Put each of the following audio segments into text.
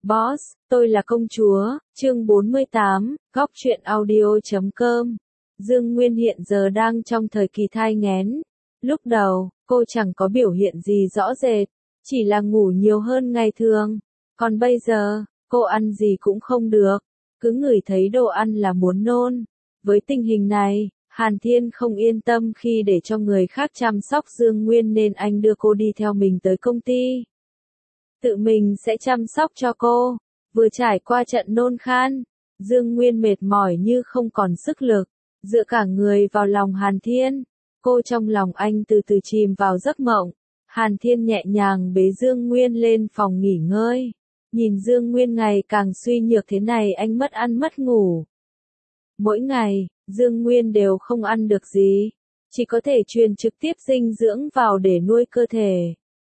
Boss, tôi là công chúa, chương 48, góc truyện audio.com. Dương Nguyên hiện giờ đang trong thời kỳ thai nghén. Lúc đầu, cô chẳng có biểu hiện gì rõ rệt, chỉ là ngủ nhiều hơn ngày thường. Còn bây giờ, cô ăn gì cũng không được, cứ ngửi thấy đồ ăn là muốn nôn. Với tình hình này, Hàn Thiên không yên tâm khi để cho người khác chăm sóc Dương Nguyên nên anh đưa cô đi theo mình tới công ty. Tự mình sẽ chăm sóc cho cô. Vừa trải qua trận nôn khan, Dương Nguyên mệt mỏi như không còn sức lực, dựa cả người vào lòng Hàn Thiên. Cô trong lòng anh từ từ chìm vào giấc mộng. Hàn Thiên nhẹ nhàng bế Dương Nguyên lên phòng nghỉ ngơi. Nhìn Dương Nguyên ngày càng suy nhược thế này anh mất ăn mất ngủ. Mỗi ngày, Dương Nguyên đều không ăn được gì, chỉ có thể truyền trực tiếp dinh dưỡng vào để nuôi cơ thể.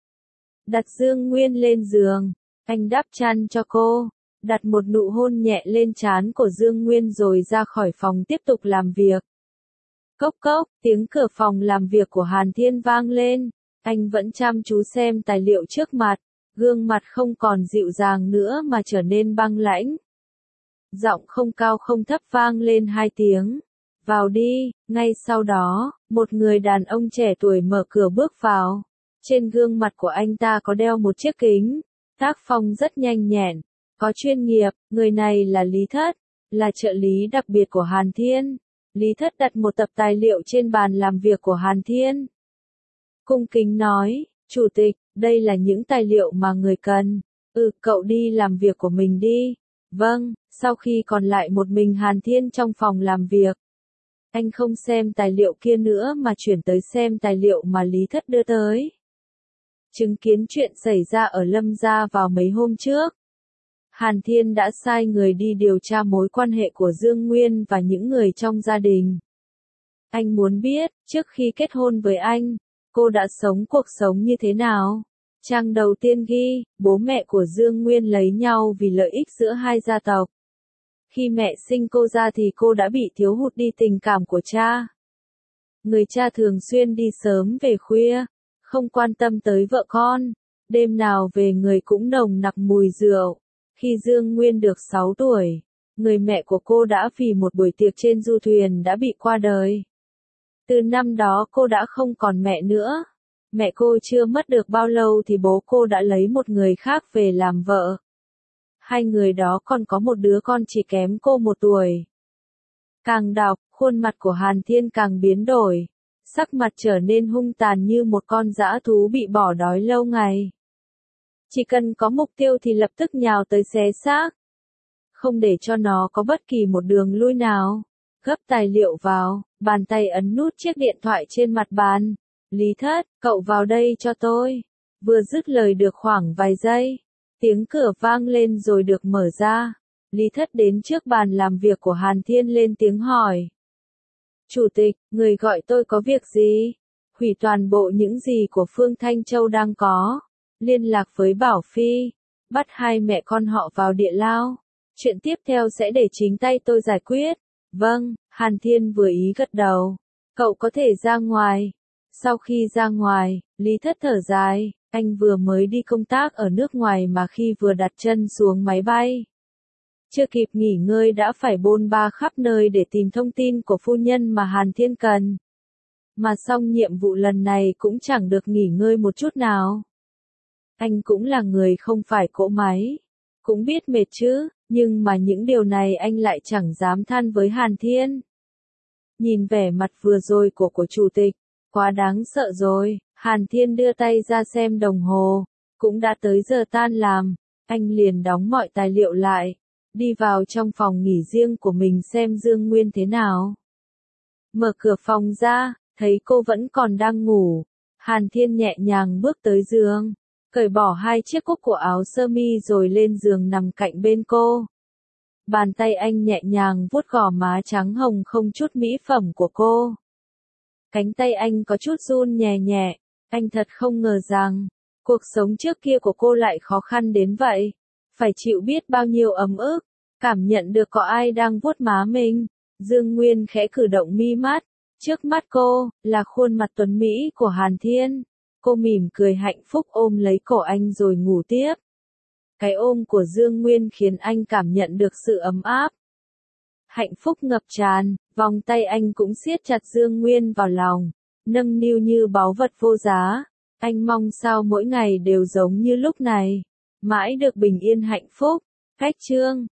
Đặt Dương Nguyên lên giường, anh đắp chăn cho cô, đặt một nụ hôn nhẹ lên trán của Dương Nguyên rồi ra khỏi phòng tiếp tục làm việc. Cốc cốc, tiếng cửa phòng làm việc của Hàn Thiên vang lên, anh vẫn chăm chú xem tài liệu trước mặt, gương mặt không còn dịu dàng nữa mà trở nên băng lãnh. Giọng không cao không thấp vang lên 2 tiếng. Vào đi, ngay sau đó, một người đàn ông trẻ tuổi mở cửa bước vào. Trên gương mặt của anh ta có đeo một chiếc kính, tác phong rất nhanh nhẹn, có chuyên nghiệp, người này là Lý Thất, là trợ lý đặc biệt của Hàn Thiên. Lý Thất đặt một tập tài liệu trên bàn làm việc của Hàn Thiên. Cung kính nói, Chủ tịch, đây là những tài liệu mà người cần. Cậu đi làm việc của mình đi. Vâng, sau khi còn lại một mình Hàn Thiên trong phòng làm việc. Anh không xem tài liệu kia nữa mà chuyển tới xem tài liệu mà Lý Thất đưa tới. Chứng kiến chuyện xảy ra ở Lâm gia vào mấy hôm trước. Hàn Thiên đã sai người đi điều tra mối quan hệ của Dương Nguyên và những người trong gia đình. Anh muốn biết, trước khi kết hôn với anh, cô đã sống cuộc sống như thế nào? Trang đầu tiên ghi, bố mẹ của Dương Nguyên lấy nhau vì lợi ích giữa hai gia tộc. Khi mẹ sinh cô ra thì cô đã bị thiếu hụt đi tình cảm của cha. Người cha thường xuyên đi sớm về khuya, không quan tâm tới vợ con, đêm nào về người cũng nồng nặc mùi rượu. Khi Dương Nguyên được 6 tuổi, người mẹ của cô đã vì một buổi tiệc trên du thuyền đã bị qua đời. Từ năm đó cô đã không còn mẹ nữa. Mẹ cô chưa mất được bao lâu thì bố cô đã lấy một người khác về làm vợ. Hai người đó còn có một đứa con chỉ kém cô 1 tuổi. Càng đọc, khuôn mặt của Hàn Thiên càng biến đổi. Sắc mặt trở nên hung tàn như một con dã thú bị bỏ đói lâu ngày. Chỉ cần có mục tiêu thì lập tức nhào tới xé xác. Không để cho nó có bất kỳ một đường lui nào. Gấp tài liệu vào, bàn tay ấn nút chiếc điện thoại trên mặt bàn. Lý Thất, cậu vào đây cho tôi. Vừa dứt lời được khoảng vài giây, tiếng cửa vang lên rồi được mở ra. Lý Thất đến trước bàn làm việc của Hàn Thiên lên tiếng hỏi. Chủ tịch, người gọi tôi có việc gì? Hủy toàn bộ những gì của Phương Thanh Châu đang có. Liên lạc với Bảo Phi. Bắt 2 mẹ con họ vào địa lao. Chuyện tiếp theo sẽ để chính tay tôi giải quyết. Vâng, Hàn Thiên vừa ý gật đầu. Cậu có thể ra ngoài. Sau khi ra ngoài, Lý Thất thở dài, anh vừa mới đi công tác ở nước ngoài mà khi vừa đặt chân xuống máy bay. Chưa kịp nghỉ ngơi đã phải bôn ba khắp nơi để tìm thông tin của phu nhân mà Hàn Thiên cần. Mà xong nhiệm vụ lần này cũng chẳng được nghỉ ngơi một chút nào. Anh cũng là người không phải cỗ máy. Cũng biết mệt chứ, nhưng mà những điều này anh lại chẳng dám than với Hàn Thiên. Nhìn vẻ mặt vừa rồi của chủ tịch. Quá đáng sợ rồi, Hàn Thiên đưa tay ra xem đồng hồ, cũng đã tới giờ tan làm, anh liền đóng mọi tài liệu lại, đi vào trong phòng nghỉ riêng của mình xem Dương Nguyên thế nào. Mở cửa phòng ra, thấy cô vẫn còn đang ngủ, Hàn Thiên nhẹ nhàng bước tới giường, cởi bỏ 2 chiếc cúc của áo sơ mi rồi lên giường nằm cạnh bên cô. Bàn tay anh nhẹ nhàng vuốt gò má trắng hồng không chút mỹ phẩm của cô. Cánh tay anh có chút run nhẹ nhẹ, anh thật không ngờ rằng, cuộc sống trước kia của cô lại khó khăn đến vậy. Phải chịu biết bao nhiêu ấm ức, cảm nhận được có ai đang vuốt má mình. Dương Nguyên khẽ cử động mi mắt, trước mắt cô, là khuôn mặt tuấn Mỹ của Hàn Thiên. Cô mỉm cười hạnh phúc ôm lấy cổ anh rồi ngủ tiếp. Cái ôm của Dương Nguyên khiến anh cảm nhận được sự ấm áp. Hạnh phúc ngập tràn, vòng tay anh cũng siết chặt Dương Nguyên vào lòng, nâng niu như báu vật vô giá. Anh mong sao mỗi ngày đều giống như lúc này, mãi được bình yên hạnh phúc. Cách chương